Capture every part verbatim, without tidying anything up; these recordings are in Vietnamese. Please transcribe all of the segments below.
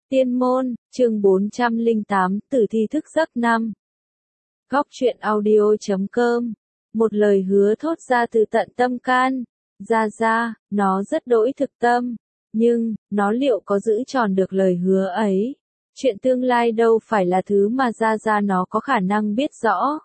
Tiên môn, chương bốn trăm lẻ tám, tử thi thức giấc năm. Góc truyện audio chấm com. Một lời hứa thốt ra từ tận tâm can. Ra ra, nó rất đỗi thực tâm. Nhưng, nó liệu có giữ tròn được lời hứa ấy? Chuyện tương lai đâu phải là thứ mà ra ra nó có khả năng biết rõ.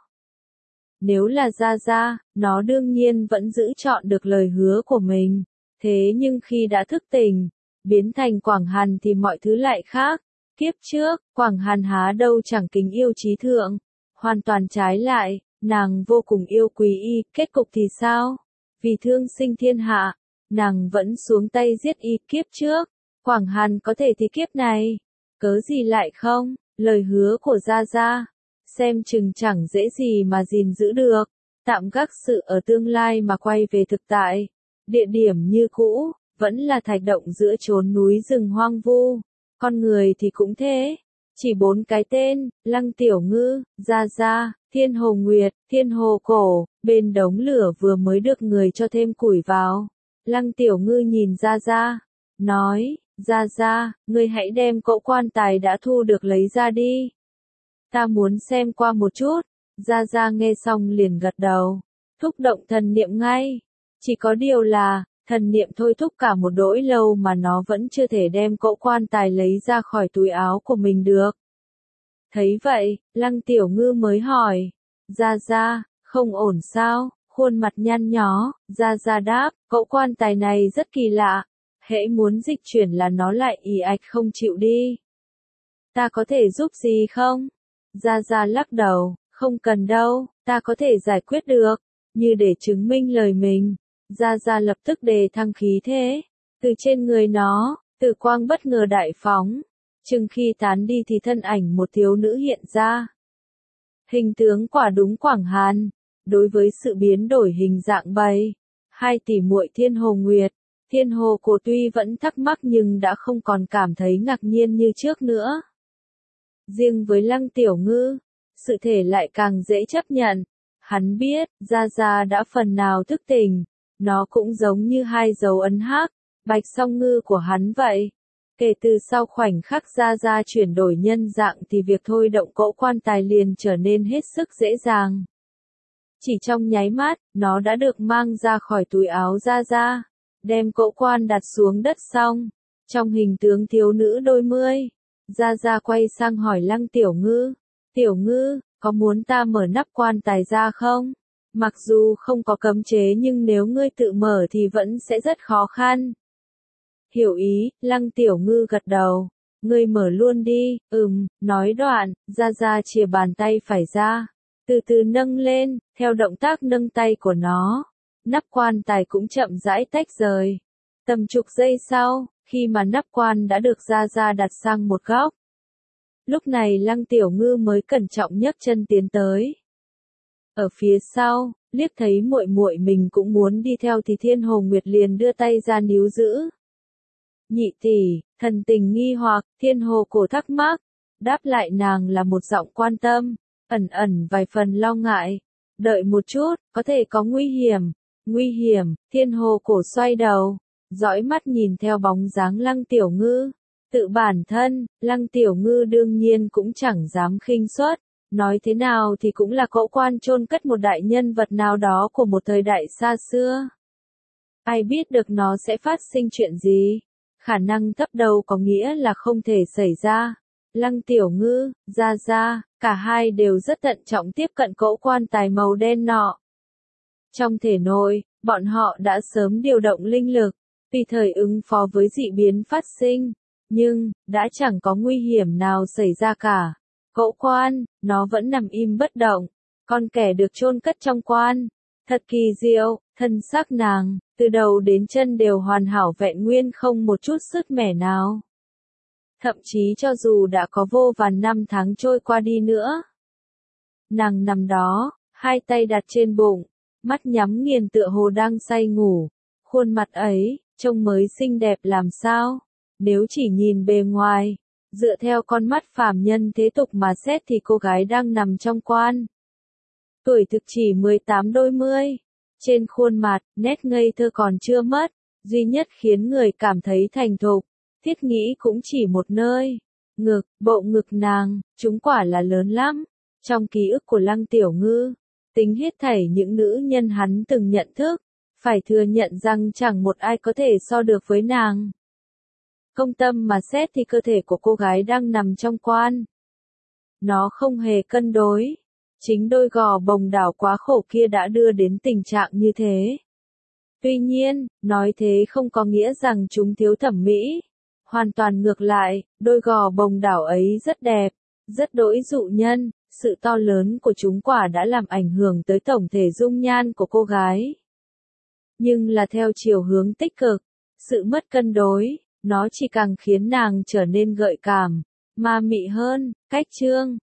Nếu là ra ra, nó đương nhiên vẫn giữ trọn được lời hứa của mình. Thế nhưng khi đã thức tỉnh, biến thành Quảng Hàn thì mọi thứ lại khác. Kiếp trước, Quảng Hàn há đâu chẳng kính yêu trí thượng. Hoàn toàn trái lại, nàng vô cùng yêu quý y, kết cục thì sao? Vì thương sinh thiên hạ, nàng vẫn xuống tay giết y. Kiếp trước, Quảng Hàn có thể thì kiếp này, cớ gì lại không? Lời hứa của Gia Gia, xem chừng chẳng dễ gì mà gìn giữ được. Tạm gác sự ở tương lai mà quay về thực tại. Địa điểm như cũ, vẫn là thạch động giữa chốn núi rừng hoang vu. Con người thì cũng thế. Chỉ bốn cái tên, Lăng Tiểu Ngư, Gia Gia, Thiên Hồ Nguyệt, Thiên Hồ Cổ, bên đống lửa vừa mới được người cho thêm củi vào. Lăng Tiểu Ngư nhìn Gia Gia, nói, Gia Gia, ngươi hãy đem cỗ quan tài đã thu được lấy ra đi. Ta muốn xem qua một chút. Gia Gia nghe xong liền gật đầu, thúc động thần niệm ngay. Chỉ có điều là, thần niệm thôi thúc cả một đỗi lâu mà nó vẫn chưa thể đem cỗ quan tài lấy ra khỏi túi áo của mình được. Thấy vậy, Lăng Tiểu Ngư mới hỏi, Gia Gia, không ổn sao? Khuôn mặt nhăn nhó, Gia Gia đáp, cỗ quan tài này rất kỳ lạ, hễ muốn dịch chuyển là nó lại ì ạch không chịu đi. Ta có thể giúp gì không? Gia Gia lắc đầu, không cần đâu, ta có thể giải quyết được. Như để chứng minh lời mình, Gia Gia lập tức đề thăng khí thế. Từ trên người nó, từ quang bất ngờ đại phóng. Chừng khi tán đi thì thân ảnh một thiếu nữ hiện ra. Hình tướng quả đúng Quảng Hàn. Đối với sự biến đổi hình dạng bầy, hai tỷ muội Thiên Hồ Nguyệt, Thiên Hồ Cổ tuy vẫn thắc mắc nhưng đã không còn cảm thấy ngạc nhiên như trước nữa. Riêng với Lăng Tiểu Ngư, sự thể lại càng dễ chấp nhận. Hắn biết, Gia Gia đã phần nào thức tỉnh. Nó cũng giống như hai dấu ấn hắc, bạch song ngư của hắn vậy. Kể từ sau khoảnh khắc Gia Gia chuyển đổi nhân dạng thì việc thôi động cỗ quan tài liền trở nên hết sức dễ dàng. Chỉ trong nháy mắt, nó đã được mang ra khỏi túi áo Gia Gia, đem cỗ quan đặt xuống đất xong. Trong hình tướng thiếu nữ đôi mươi, Gia Gia quay sang hỏi Lăng Tiểu Ngư, Tiểu Ngư, có muốn ta mở nắp quan tài ra không? Mặc dù không có cấm chế nhưng nếu ngươi tự mở thì vẫn sẽ rất khó khăn. Hiểu ý, Lăng Tiểu Ngư gật đầu. Ngươi mở luôn đi, ừm, nói đoạn, Gia Gia chìa bàn tay phải ra. Từ từ nâng lên, theo động tác nâng tay của nó. Nắp quan tài cũng chậm rãi tách rời. Tầm chục giây sau, khi mà nắp quan đã được Gia Gia đặt sang một góc. Lúc này Lăng Tiểu Ngư mới cẩn trọng nhấc chân tiến tới. Ở phía sau, liếc thấy muội muội mình cũng muốn đi theo thì Thiên Hồ Nguyệt liền đưa tay ra níu giữ. Nhị tỷ, thần tình nghi hoặc, Thiên Hồ Cổ thắc mắc, đáp lại nàng là một giọng quan tâm, ẩn ẩn vài phần lo ngại. Đợi một chút, có thể có nguy hiểm. Nguy hiểm, Thiên Hồ Cổ xoay đầu, dõi mắt nhìn theo bóng dáng Lăng Tiểu Ngư. Tự bản thân, Lăng Tiểu Ngư đương nhiên cũng chẳng dám khinh suất. Nói thế nào thì cũng là cỗ quan chôn cất một đại nhân vật nào đó của một thời đại xa xưa. Ai biết được nó sẽ phát sinh chuyện gì? Khả năng thấp đầu có nghĩa là không thể xảy ra. Lăng Tiểu Ngư, Gia Gia, cả hai đều rất tận trọng tiếp cận cỗ quan tài màu đen nọ. Trong thể nội, bọn họ đã sớm điều động linh lực, tùy thời ứng phó với dị biến phát sinh. Nhưng, đã chẳng có nguy hiểm nào xảy ra cả. Cỗ quan, nó vẫn nằm im bất động. Con kẻ được chôn cất trong quan. Thật kỳ diệu, thân xác nàng, từ đầu đến chân đều hoàn hảo vẹn nguyên không một chút sứt mẻ nào. Thậm chí cho dù đã có vô vàn năm tháng trôi qua đi nữa. Nàng nằm đó, hai tay đặt trên bụng, mắt nhắm nghiền tựa hồ đang say ngủ. Khuôn mặt ấy, trông mới xinh đẹp làm sao? Nếu chỉ nhìn bề ngoài, dựa theo con mắt phàm nhân thế tục mà xét thì cô gái đang nằm trong quan. Tuổi thực chỉ mười tám đôi mươi. Trên khuôn mặt, nét ngây thơ còn chưa mất. Duy nhất khiến người cảm thấy thành thục, thiết nghĩ cũng chỉ một nơi. Ngực, bộ ngực nàng, chúng quả là lớn lắm. Trong ký ức của Lăng Tiểu Ngư, tính hết thảy những nữ nhân hắn từng nhận thức, phải thừa nhận rằng chẳng một ai có thể so được với nàng. Công tâm mà xét thì cơ thể của cô gái đang nằm trong quan. Nó không hề cân đối. Chính đôi gò bồng đảo quá khổ kia đã đưa đến tình trạng như thế. Tuy nhiên, nói thế không có nghĩa rằng chúng thiếu thẩm mỹ. Hoàn toàn ngược lại, đôi gò bồng đảo ấy rất đẹp, rất đỗi dụ nhân, sự to lớn của chúng quả đã làm ảnh hưởng tới tổng thể dung nhan của cô gái. Nhưng là theo chiều hướng tích cực, sự mất cân đối, nó chỉ càng khiến nàng trở nên gợi cảm, ma mị hơn, cách trương,